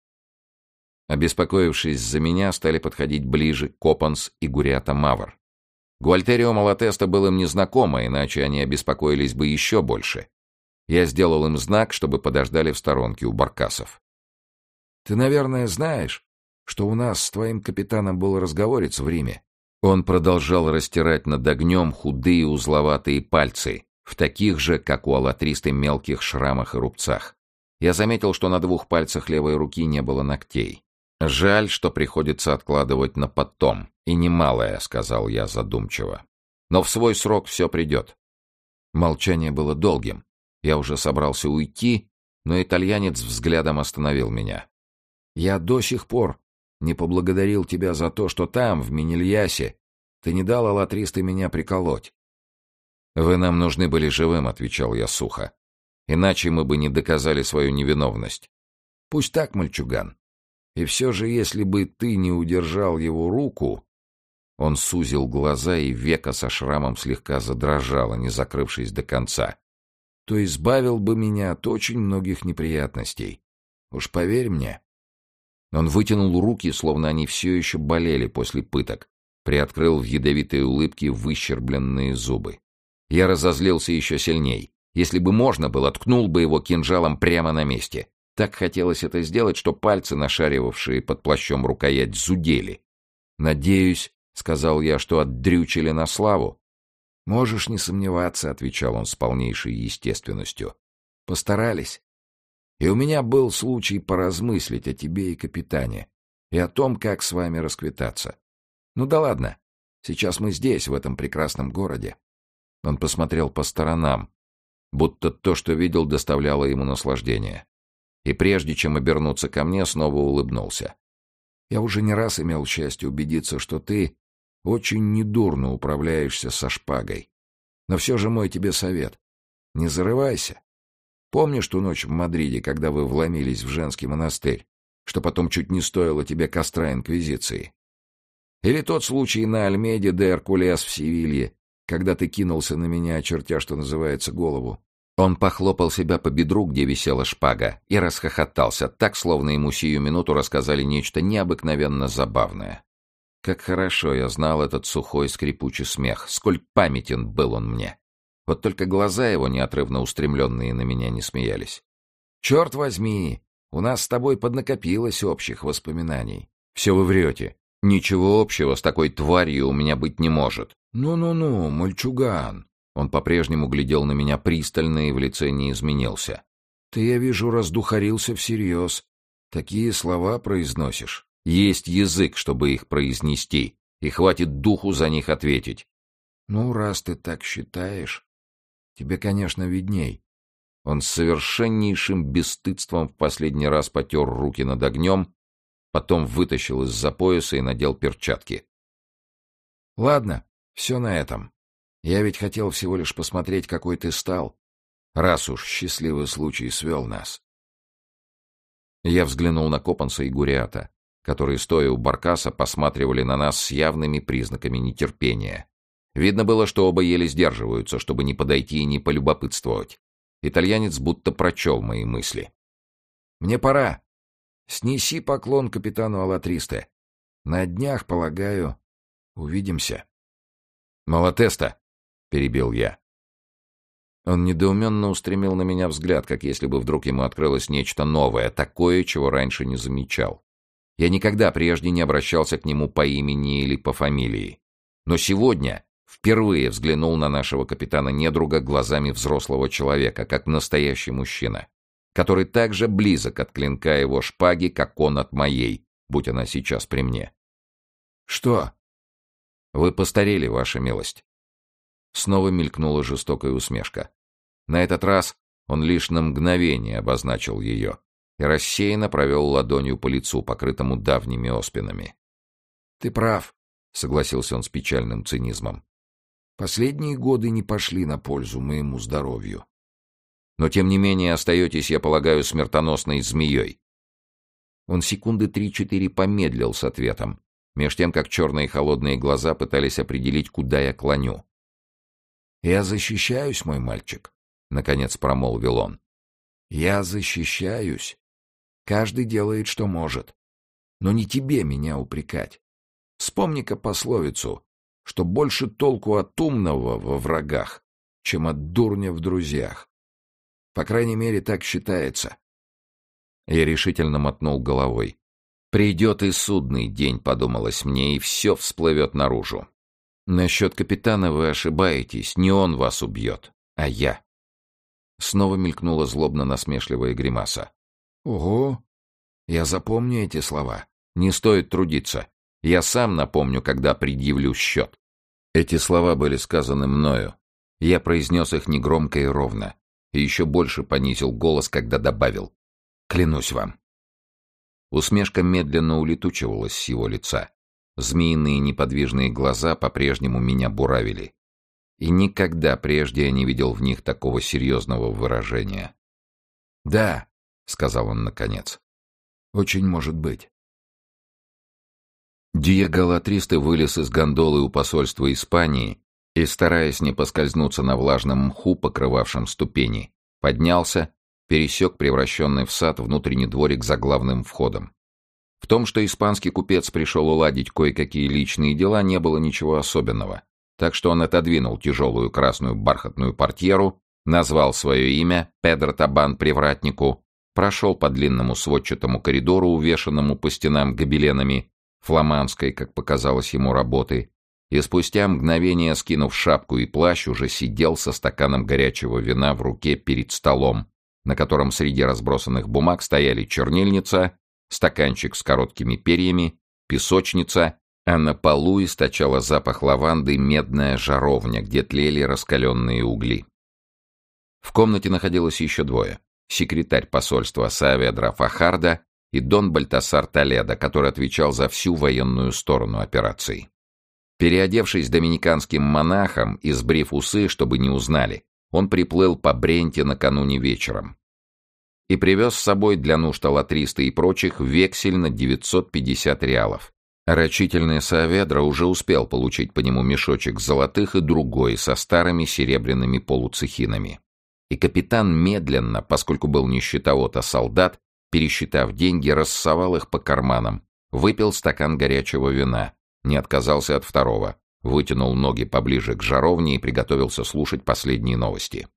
Обеспокоившись за меня, стали подходить ближе Копанс и Гурята Мавр. Гуальтерио Малатеста был им незнакомо, иначе они обеспокоились бы еще больше. Я сделал им знак, чтобы подождали в сторонке у баркасов. «Ты, наверное, знаешь, что у нас с твоим капитаном был разговорец в Риме?» Он продолжал растирать над огнем худые узловатые пальцы, в таких же, как у алатристы, мелких шрамах и рубцах. Я заметил, что на двух пальцах левой руки не было ногтей. «Жаль, что приходится откладывать на потом, и немалое», — сказал я задумчиво. «Но в свой срок все придет». Молчание было долгим. Я уже собрался уйти, но итальянец взглядом остановил меня. «Я до сих пор не поблагодарил тебя за то, что там, в Менельясе, ты не дал алатристы меня приколоть». «Вы нам нужны были живым», — отвечал я сухо. «Иначе мы бы не доказали свою невиновность». «Пусть так, мальчуган. И все же, если бы ты не удержал его руку...» Он сузил глаза, и веко со шрамом слегка задрожало, не закрывшись до конца. «То избавил бы меня от очень многих неприятностей. Уж поверь мне». Он вытянул руки, словно они все еще болели после пыток, приоткрыл в ядовитой улыбке выщербленные зубы. Я разозлился еще сильней. Если бы можно было, ткнул бы его кинжалом прямо на месте. Так хотелось это сделать, что пальцы, нашаривавшие под плащом рукоять, зудели. «Надеюсь», — сказал я, — «что отдрючили на славу». «Можешь не сомневаться», — отвечал он с полнейшей естественностью. «Постарались. И у меня был случай поразмыслить о тебе и капитане, и о том, как с вами расквитаться. Ну да ладно, сейчас мы здесь, в этом прекрасном городе». Он посмотрел по сторонам, будто то, что видел, доставляло ему наслаждение. И прежде чем обернуться ко мне, снова улыбнулся. «Я уже не раз имел счастье убедиться, что ты очень недурно управляешься со шпагой. Но все же мой тебе совет. Не зарывайся. Помнишь ту ночь в Мадриде, когда вы вломились в женский монастырь, что потом чуть не стоило тебе костра инквизиции? Или тот случай на Альмеде де Эркулес в Севилье, когда ты кинулся на меня, очертя, что называется, голову?» Он похлопал себя по бедру, где висела шпага, и расхохотался, так, словно ему сию минуту рассказали нечто необыкновенно забавное. Как хорошо я знал этот сухой скрипучий смех, сколь памятен был он мне. Вот только глаза его, неотрывно устремленные на меня, не смеялись. «Черт возьми, у нас с тобой поднакопилось общих воспоминаний». «Все вы врете. Ничего общего с такой тварью у меня быть не может». «Ну-ну-ну, мальчуган». Он по-прежнему глядел на меня пристально и в лице не изменился. «Ты, я вижу, раздухарился всерьез. Такие слова произносишь». «Есть язык, чтобы их произнести, и хватит духу за них ответить». «Ну, раз ты так считаешь, тебе, конечно, видней». Он с совершеннейшим бесстыдством в последний раз потер руки над огнем, потом вытащил из-за пояса и надел перчатки. «Ладно, все на этом. Я ведь хотел всего лишь посмотреть, какой ты стал, раз уж счастливый случай свел нас». Я взглянул на Копанса и Гуриата, которые, стоя у баркаса, посматривали на нас с явными признаками нетерпения. Видно было, что оба еле сдерживаются, чтобы не подойти и не полюбопытствовать. Итальянец будто прочел мои мысли. «Мне пора. Снеси поклон капитану Алатристе. На днях, полагаю, увидимся». «Малатеста!» — перебил я. Он недоуменно устремил на меня взгляд, как если бы вдруг ему открылось нечто новое, такое, чего раньше не замечал. Я никогда прежде не обращался к нему по имени или по фамилии. Но сегодня впервые взглянул на нашего капитана-недруга глазами взрослого человека, как настоящий мужчина, который так же близок от клинка его шпаги, как он от моей, будь она сейчас при мне. «Что?» «Вы постарели, ваша милость». Снова мелькнула жестокая усмешка. На этот раз он лишь на мгновение обозначил ее и рассеянно провел ладонью по лицу, покрытому давними оспинами. «Ты прав», — согласился он с печальным цинизмом. «Последние годы не пошли на пользу моему здоровью. Но, тем не менее, остаетесь, я полагаю, смертоносной змеей». Он секунды три-четыре помедлил с ответом, меж тем, как черные холодные глаза пытались определить, куда я клоню. «Я защищаюсь, мой мальчик», — наконец промолвил он. «Я защищаюсь. Каждый делает, что может. Но не тебе меня упрекать. Вспомни-ка пословицу, что больше толку от умного во врагах, чем от дурня в друзьях. По крайней мере, так считается». Я решительно мотнул головой. «Придет и судный день», — подумалось мне, — «и все всплывет наружу. Насчет капитана вы ошибаетесь, не он вас убьет, а я». Снова мелькнула злобно-насмешливая гримаса. «Ого! Я запомню эти слова. Не стоит трудиться. Я сам напомню, когда предъявлю счет». Эти слова были сказаны мною. Я произнес их негромко и ровно, и еще больше понизил голос, когда добавил: «Клянусь вам». Усмешка медленно улетучивалась с его лица. Змеиные неподвижные глаза по-прежнему меня буравили. И никогда прежде я не видел в них такого серьезного выражения. «Да», — сказал он наконец, — «очень может быть». Диего Алатристе вылез из гондолы у посольства Испании и, стараясь не поскользнуться на влажном мху, покрывавшем ступени, поднялся, пересек превращенный в сад внутренний дворик за главным входом. В том, что испанский купец пришел уладить кое-какие личные дела, не было ничего особенного, так что он отодвинул тяжелую красную бархатную портьеру, назвал свое имя, Педро Табан привратнику, прошел по длинному сводчатому коридору, увешанному по стенам гобеленами, фламандской, как показалось ему, работы, и спустя мгновение, скинув шапку и плащ, уже сидел со стаканом горячего вина в руке перед столом, на котором среди разбросанных бумаг стояли чернильница, стаканчик с короткими перьями, песочница, а на полу источала запах лаванды медная жаровня, где тлели раскаленные угли. В комнате находилось еще двое: секретарь посольства Сааведра Фахарда и Дон Бальтасар Толедо, который отвечал за всю военную сторону операции. Переодевшись доминиканским монахом и сбрив усы, чтобы не узнали, он приплыл по Бренте накануне вечером и привез с собой для нужд Алатриста и прочих вексель на девятьсот пятьдесят реалов. Рачительный Сааведра уже успел получить по нему мешочек золотых и другой со старыми серебряными полуцехинами. И капитан медленно, поскольку был не счетовод, а солдат, пересчитав деньги, рассовал их по карманам, выпил стакан горячего вина, не отказался от второго, вытянул ноги поближе к жаровне и приготовился слушать последние новости.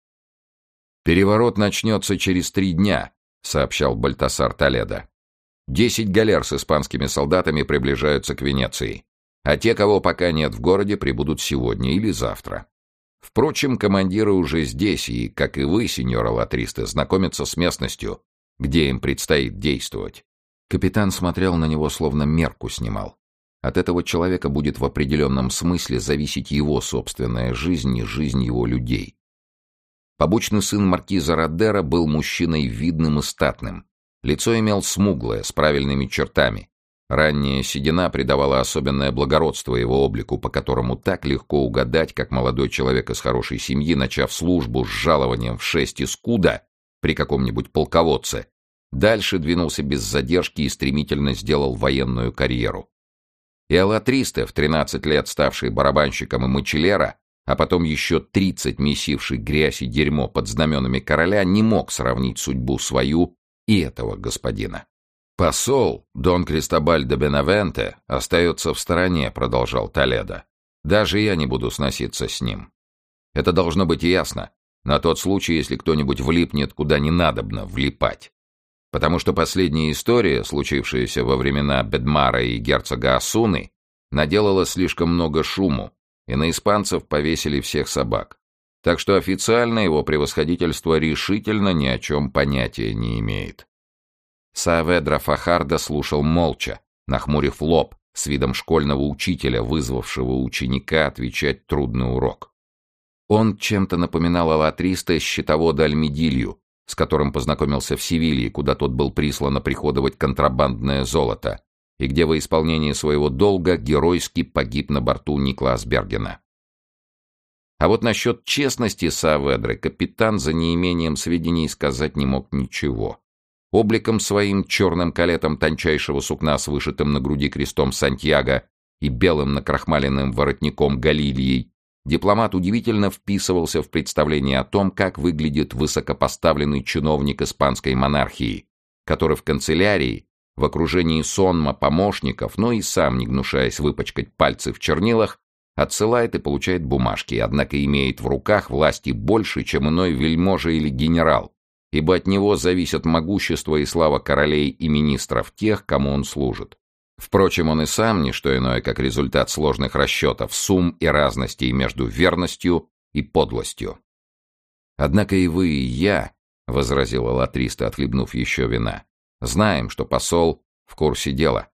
«Переворот начнется через три дня», — сообщал Бальтасар Толедо. «Десять галер с испанскими солдатами приближаются к Венеции, а те, кого пока нет в городе, прибудут сегодня или завтра. Впрочем, командиры уже здесь и, как и вы, сеньор Алатристе, знакомятся с местностью, где им предстоит действовать». Капитан смотрел на него, словно мерку снимал. От этого человека будет в определенном смысле зависеть его собственная жизнь и жизнь его людей. Побочный сын маркиза Родера был мужчиной видным и статным. Лицо имел смуглое, с правильными чертами. Ранняя седина придавала особенное благородство его облику, по которому так легко угадать, как молодой человек из хорошей семьи, начав службу с жалованием в шесть искуда при каком-нибудь полководце, Дальше двинулся без задержки и стремительно сделал военную карьеру. И Алатристе, в тринадцать лет ставший барабанщиком и мочелера, а потом еще тридцать месивший грязь и дерьмо под знаменами короля, не мог сравнить судьбу свою и этого господина. «Посол, Дон Кристобаль де Бенавенте, остается в стороне», — продолжал Толедо. «Даже я не буду сноситься с ним. Это должно быть ясно, на тот случай, если кто-нибудь влипнет куда не надобно влипать. Потому что последняя история, случившаяся во времена Бедмара и герцога Асуны, наделала слишком много шуму, и на испанцев повесили всех собак. Так что официально его превосходительство решительно ни о чем понятия не имеет». Сааведра Фахардо слушал молча, нахмурив лоб, с видом школьного учителя, вызвавшего ученика отвечать трудный урок. Он чем-то напоминал Алатристе счетовода Альмедилью, с которым познакомился в Севилье, куда тот был прислан оприходовать контрабандное золото, и где во исполнении своего долга геройски погиб на борту Никлаас Бергена. А вот насчет честности Сааведры капитан за неимением сведений сказать не мог ничего. Обликом своим, черным калетом тончайшего сукна с вышитым на груди крестом Сантьяго и белым накрахмаленным воротником Галильей, дипломат удивительно вписывался в представление о том, как выглядит высокопоставленный чиновник испанской монархии, который в канцелярии, в окружении сонма помощников, но и сам, не гнушаясь выпачкать пальцы в чернилах, отсылает и получает бумажки, однако имеет в руках власти больше, чем иной вельможа или генерал, ибо от него зависят могущество и слава королей и министров, тех, кому он служит. Впрочем, он и сам не что иное, как результат сложных расчетов, сумм и разностей между верностью и подлостью. «Однако и вы, и я», — возразила Алатристе, отхлебнув еще вина, — «знаем, что посол в курсе дела».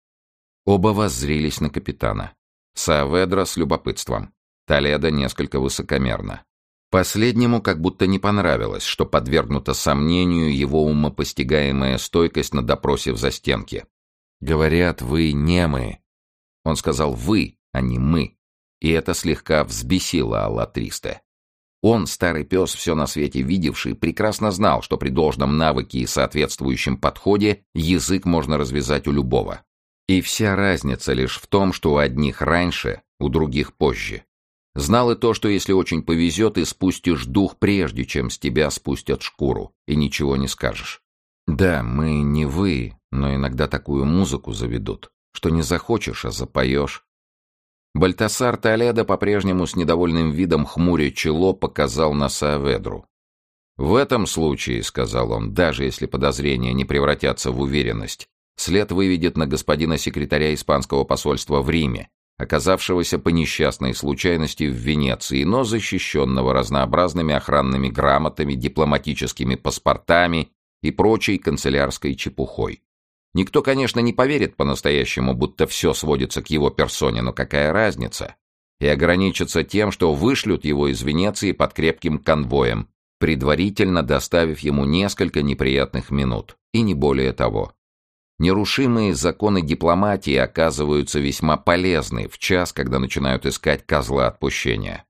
Оба воззрелись на капитана. Сааведра с любопытством, Толедо несколько высокомерно. Последнему как будто не понравилось, что подвергнута сомнению его умопостигаемая стойкость на допросе в застенке. «Говорят, вы немы». Он сказал «вы», а не «мы», и это слегка взбесило Алатристе. Он, старый пес, все на свете видевший, прекрасно знал, что при должном навыке и соответствующем подходе язык можно развязать у любого. И вся разница лишь в том, что у одних раньше, у других позже. Знал и то, что если очень повезет, и спустишь дух, прежде чем с тебя спустят шкуру, и ничего не скажешь. Да, мы не вы, но иногда такую музыку заведут, что не захочешь, а запоешь. Бальтасар Толедо по-прежнему с недовольным видом хмуря чело показал на Сааведру. «В этом случае, — сказал он, — даже если подозрения не превратятся в уверенность, след выведет на господина секретаря испанского посольства в Риме, оказавшегося по несчастной случайности в Венеции, но защищенного разнообразными охранными грамотами, дипломатическими паспортами и прочей канцелярской чепухой. Никто, конечно, не поверит по-настоящему, будто все сводится к его персоне, но какая разница? И ограничится тем, что вышлют его из Венеции под крепким конвоем, предварительно доставив ему несколько неприятных минут, и не более того. Нерушимые законы дипломатии оказываются весьма полезны в час, когда начинают искать козла отпущения.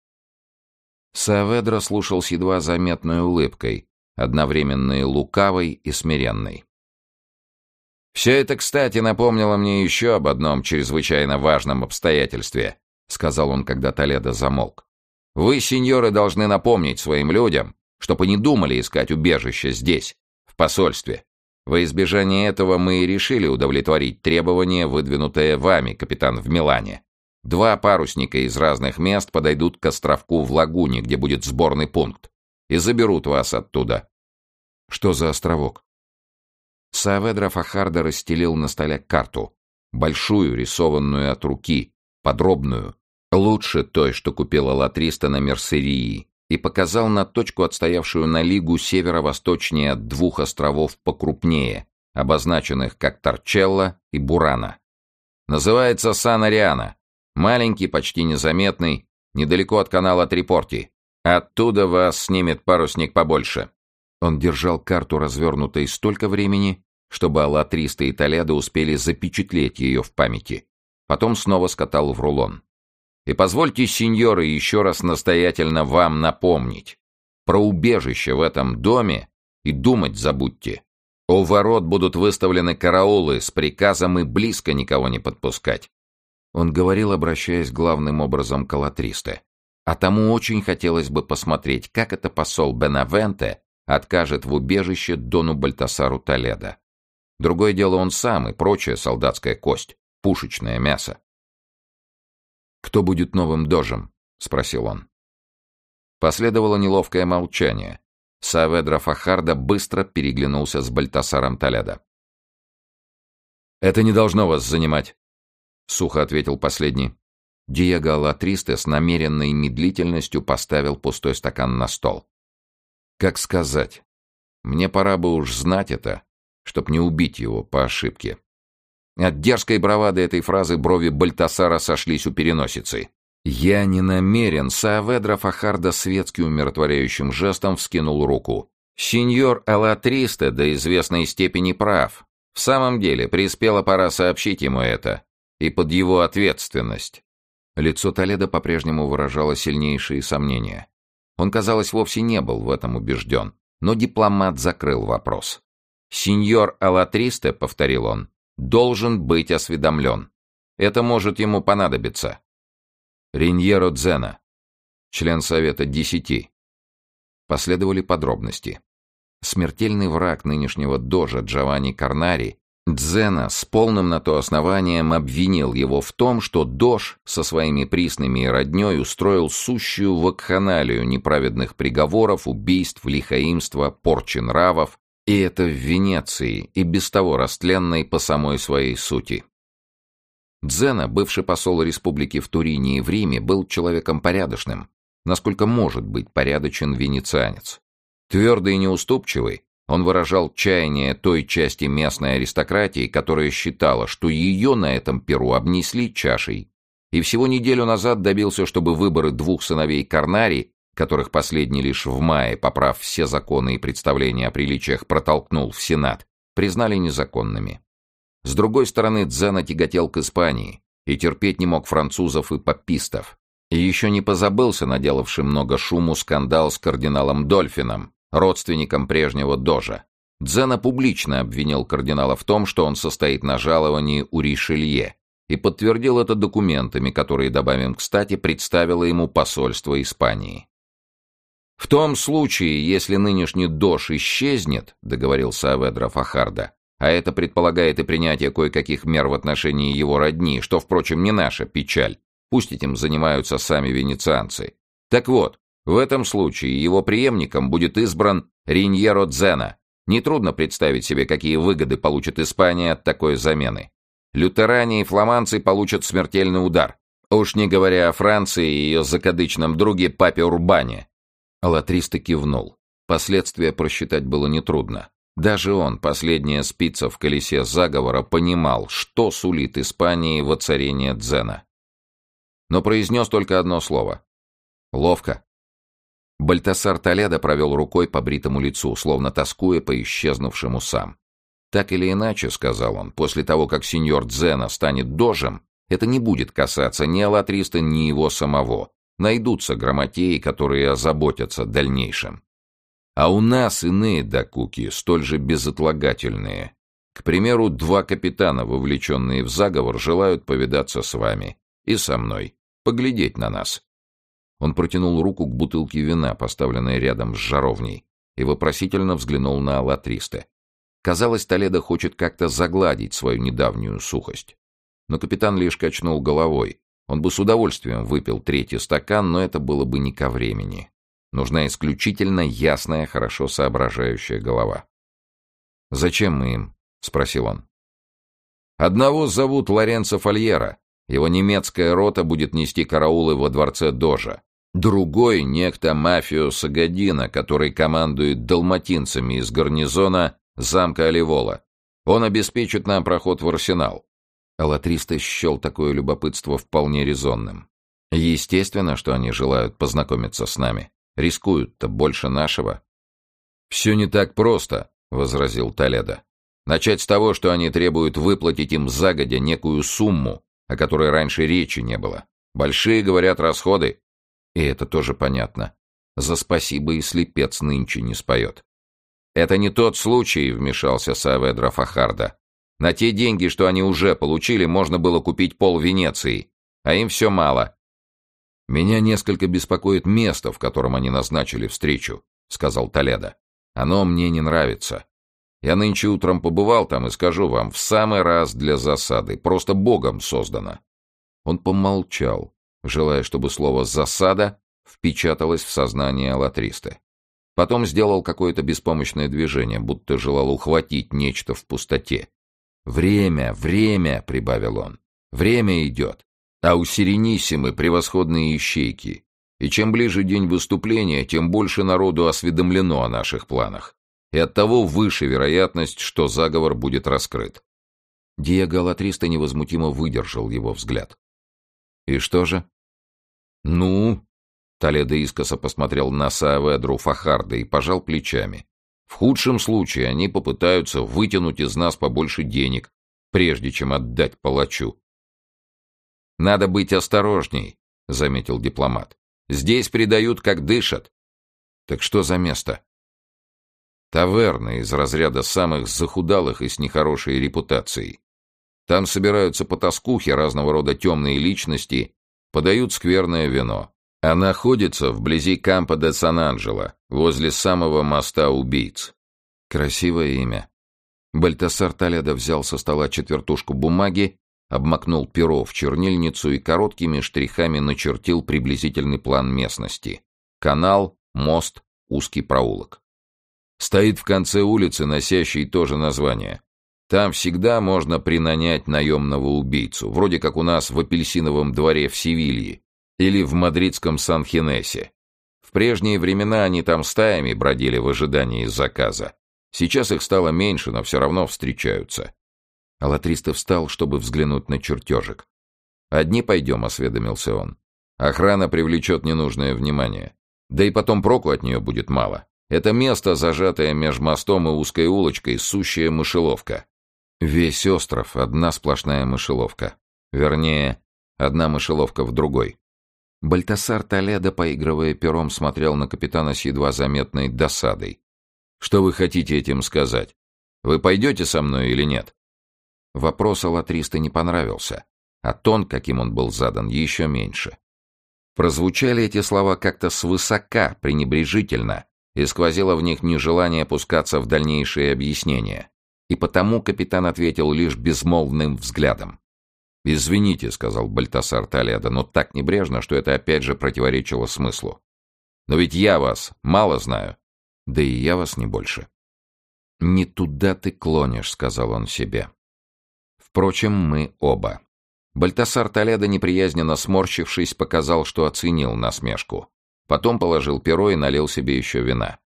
Сааведра слушал с едва заметной улыбкой, одновременно и лукавой, и смиренной. «Все это, кстати, напомнило мне еще об одном чрезвычайно важном обстоятельстве», — сказал он, когда Толедо замолк. «Вы, сеньоры, должны напомнить своим людям, чтобы не думали искать убежище здесь, в посольстве. Во избежание этого мы и решили удовлетворить требование, выдвинутое вами, капитан, в Милане. Два парусника из разных мест подойдут к островку в лагуне, где будет сборный пункт, и заберут вас оттуда». «Что за островок?» Сааведра Фахардо расстелил на столе карту, большую, рисованную от руки, подробную, лучше той, что купила Алатристе на Мерсерии, и показал на точку, отстоявшую на лигу северо-восточнее от двух островов покрупнее, обозначенных как Торчелло и Бурана. «Называется Сан-Ариано. Маленький, почти незаметный, недалеко от канала Трипорти. Оттуда вас снимет парусник побольше». Он держал карту, развернутой столько времени, чтобы Алатристе и Толедо успели запечатлеть ее в памяти. Потом снова скатал в рулон. «И позвольте, сеньоры, еще раз настоятельно вам напомнить. Про убежище в этом доме и думать забудьте. У ворот будут выставлены караулы с приказом и близко никого не подпускать. Он говорил, обращаясь главным образом к Алатристе. А тому очень хотелось бы посмотреть, как это посол Бенавенте откажет в убежище дону Бальтасару Толедо. Другое дело он сам и прочая солдатская кость, пушечное мясо. «Кто будет новым дожем?» — спросил он. Последовало неловкое молчание. Сааведра Фахарда быстро переглянулся с Бальтасаром Толедо. «Это не должно вас занимать», — сухо ответил последний. Диего Алатристе с намеренной медлительностью поставил пустой стакан на стол. «Как сказать? Мне пора бы уж знать это, чтоб не убить его по ошибке». От дерзкой бравады этой фразы брови Бальтасара сошлись у переносицы. «Я не намерен», — Сааведра Фахарда светски умиротворяющим жестом вскинул руку. «Сеньор Алатристе до известной степени прав. В самом деле, приспела пора сообщить ему это. И под его ответственность». Лицо Толедо по-прежнему выражало сильнейшие сомнения. Он, казалось, вовсе не был в этом убежден, но дипломат закрыл вопрос. «Сеньор Алатристе», — повторил он, — «должен быть осведомлен. Это может ему понадобиться». Риньеро Дзена, член Совета Десяти. Последовали подробности. Смертельный враг нынешнего дожа Джованни Карнари, Дзена с полным на то основанием обвинил его в том, что дож со своими приснами и роднёй устроил сущую вакханалию неправедных приговоров, убийств, лихаимства, порчи нравов, и это в Венеции, и без того растленной по самой своей сути. Дзена, бывший посол республики в Турине и в Риме, был человеком порядочным, насколько может быть порядочен венецианец. Твердый и неуступчивый, он выражал чаяние той части местной аристократии, которая считала, что ее на этом перу обнесли чашей, и всего неделю назад добился, чтобы выборы двух сыновей Карнари, которых последний лишь в мае, поправ все законы и представления о приличиях, протолкнул в Сенат, признали незаконными. С другой стороны, Дзена тяготел к Испании и терпеть не мог французов и папистов. И еще не позабылся наделавший много шуму скандал с кардиналом Дольфином, родственником прежнего дожа. Дзена публично обвинил кардинала в том, что он состоит на жаловании у Ришелье, и подтвердил это документами, которые, добавим кстати, представило ему посольство Испании. «В том случае, если нынешний дож исчезнет, — договорил Сааведра Фахарда, — а это предполагает и принятие кое-каких мер в отношении его родни, что, впрочем, не наша печаль, пусть этим занимаются сами венецианцы. Так вот, в этом случае его преемником будет избран Риньеро Дзена. Нетрудно представить себе, какие выгоды получит Испания от такой замены. Лютеране и фламандцы получат смертельный удар, уж не говоря о Франции и ее закадычном друге папе Урбане». Алатристе кивнул. Последствия просчитать было нетрудно. Даже он, последняя спица в колесе заговора, понимал, что сулит Испании воцарение Дзена. Но произнес только одно слово. «Ловко». Бальтасар Толедо провел рукой по бритому лицу, словно тоскуя по исчезнувшим усам. «Так или иначе, — сказал он, — после того, как сеньор Дзена станет дожем, это не будет касаться ни Алатристе, ни его самого. Найдутся грамотеи, которые озаботятся дальнейшим. А у нас иные докуки, столь же безотлагательные. К примеру, два капитана, вовлеченные в заговор, желают повидаться с вами и со мной, поглядеть на нас». Он протянул руку к бутылке вина, поставленной рядом с жаровней, и вопросительно взглянул на Алатристе. Казалось, Толедо хочет как-то загладить свою недавнюю сухость. Но капитан лишь качнул головой. Он бы с удовольствием выпил третий стакан, но это было бы не ко времени. Нужна исключительно ясная, хорошо соображающая голова. «Зачем мы им?» — спросил он. «Одного зовут Лоренцо Фольера. Его немецкая рота будет нести караулы во дворце дожа. Другой — некто Мафио Сагадино, который командует далматинцами из гарнизона замка Оливола. Он обеспечит нам проход в арсенал». Алатристе счел такое любопытство вполне резонным. Естественно, что они желают познакомиться с нами. Рискуют-то больше нашего. «Все не так просто», — возразил Толедо. «Начать с того, что они требуют выплатить им загодя некую сумму, о которой раньше речи не было. Большие, говорят, расходы. И это тоже понятно. За спасибо и слепец нынче не споет». «Это не тот случай», — вмешался Сааведра Фахарда. «На те деньги, что они уже получили, можно было купить пол Венеции, а им все мало». «Меня несколько беспокоит место, в котором они назначили встречу», — сказал Толедо. «Оно мне не нравится. Я нынче утром побывал там и скажу вам, в самый раз для засады, просто Богом создано». Он помолчал, желая, чтобы слово «засада» впечаталось в сознание Алатристы. Потом сделал какое-то беспомощное движение, будто желал ухватить нечто в пустоте. «Время, время!» — прибавил он. «Время идет. А у Сирениссимы превосходные ищейки. И чем ближе день выступления, тем больше народу осведомлено о наших планах. И оттого выше вероятность, что заговор будет раскрыт». Диего Алатриста невозмутимо выдержал его взгляд. «И что же?» «Ну...» Толедо искоса посмотрел на Сааведру Фахарда и пожал плечами. «В худшем случае они попытаются вытянуть из нас побольше денег, прежде чем отдать палачу». «Надо быть осторожней», — заметил дипломат. «Здесь предают, как дышат». «Так что за место?» «Таверна из разряда самых захудалых и с нехорошей репутацией. Там собираются потаскухи, разного рода темные личности, подают скверное вино. А находится вблизи Кампо де Сан-Анджело, возле самого моста убийц». Красивое имя. Бальтасар Толедо взял со стола четвертушку бумаги, обмакнул перо в чернильницу и короткими штрихами начертил приблизительный план местности. Канал, мост, узкий проулок. Стоит в конце улицы, носящий то же название. Там всегда можно принанять наемного убийцу, вроде как у нас в Апельсиновом дворе в Севилье или в мадридском Сан-Хинесе. В прежние времена они там стаями бродили в ожидании заказа. Сейчас их стало меньше, но все равно встречаются. Алатристо встал, чтобы взглянуть на чертежик. «Одни пойдем», — осведомился он. «Охрана привлечет ненужное внимание. Да и потом проку от нее будет мало. Это место, зажатое меж мостом и узкой улочкой, сущая мышеловка. Весь остров — одна сплошная мышеловка. Вернее, одна мышеловка в другой». Бальтасар Толедо, поигрывая пером, смотрел на капитана с едва заметной досадой. «Что вы хотите этим сказать? Вы пойдете со мной или нет?» Вопрос Алатристо не понравился, а тон, каким он был задан, еще меньше. Прозвучали эти слова как-то свысока, пренебрежительно, и сквозило в них нежелание опускаться в дальнейшие объяснения. И потому капитан ответил лишь безмолвным взглядом. «Извините», — сказал Бальтасар Толедо, но так небрежно, что это опять же противоречило смыслу. «Но ведь я вас мало знаю. Да и я вас не больше». «Не туда ты клонишь», — сказал он себе. Впрочем, мы оба. Бальтасар Толедо, неприязненно сморщившись, показал, что оценил насмешку. Потом положил перо и налил себе еще вина.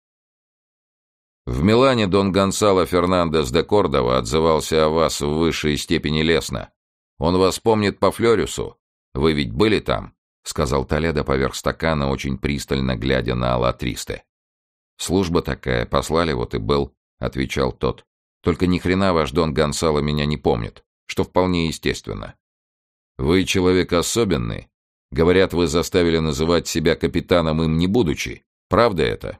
«В Милане Дон Гонсало Фернандес де Кордова отзывался о вас в высшей степени лестно. Он вас помнит по Флорису. Вы ведь были там?» — сказал Толедо поверх стакана, очень пристально глядя на Алатристе. «Служба такая, послали, вот и был», — отвечал тот. «Только ни хрена ваш Дон Гонсало меня не помнит, что вполне естественно». «Вы человек особенный. Говорят, вы заставили называть себя капитаном им не будучи. Правда это?»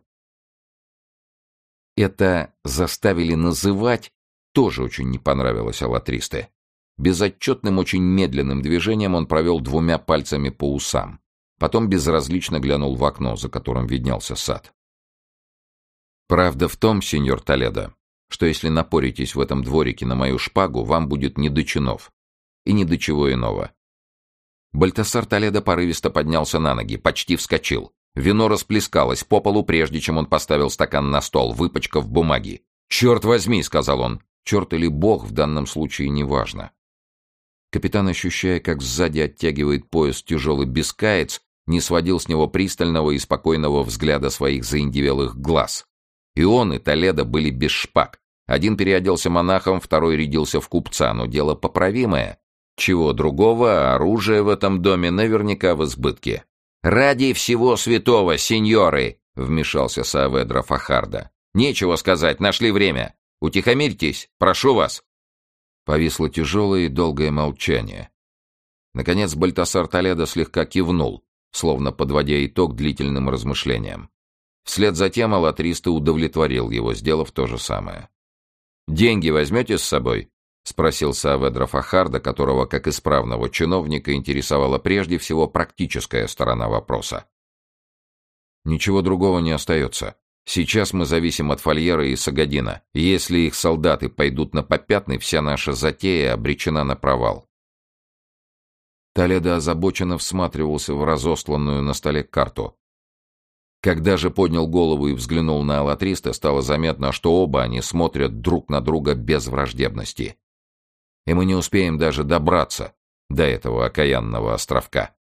Это «заставили называть» тоже очень не понравилось Алатристе. Безотчетным, очень медленным движением он провел двумя пальцами по усам. Потом безразлично глянул в окно, за которым виднелся сад. «Правда в том, сеньор Толедо, что если напоритесь в этом дворике на мою шпагу, вам будет не до чинов. И ни до чего иного». Бальтасар Толедо порывисто поднялся на ноги, почти вскочил. Вино расплескалось по полу, прежде чем он поставил стакан на стол, выпачкав бумаги. «Черт возьми», — сказал он. Черт или бог, в данном случае неважно. Капитан, ощущая, как сзади оттягивает пояс тяжелый бискаец, не сводил с него пристального и спокойного взгляда своих заиндевелых глаз. И он, и Толедо были без шпаг. Один переоделся монахом, второй рядился в купца, но дело поправимое. Чего другого, оружие в этом доме наверняка в избытке. «Ради всего святого, сеньоры!» — вмешался Сааведра Фахарда. «Нечего сказать, нашли время. Утихомирьтесь, прошу вас!» Повисло тяжелое и долгое молчание. Наконец Бальтасар Толедо слегка кивнул, словно подводя итог длительным размышлениям. Вслед за тем Алатристо удовлетворил его, сделав то же самое. «Деньги возьмете с собой?» — спросил Сааведра Фахарда, которого, как исправного чиновника, интересовала прежде всего практическая сторона вопроса. «Ничего другого не остается. Сейчас мы зависим от Фольера и Сагадина. Если их солдаты пойдут на попятный, вся наша затея обречена на провал». Толедо озабоченно всматривался в разосланную на столе карту. Когда же поднял голову и взглянул на Алатриста, стало заметно, что оба они смотрят друг на друга без враждебности. И мы не успеем даже добраться до этого окаянного островка.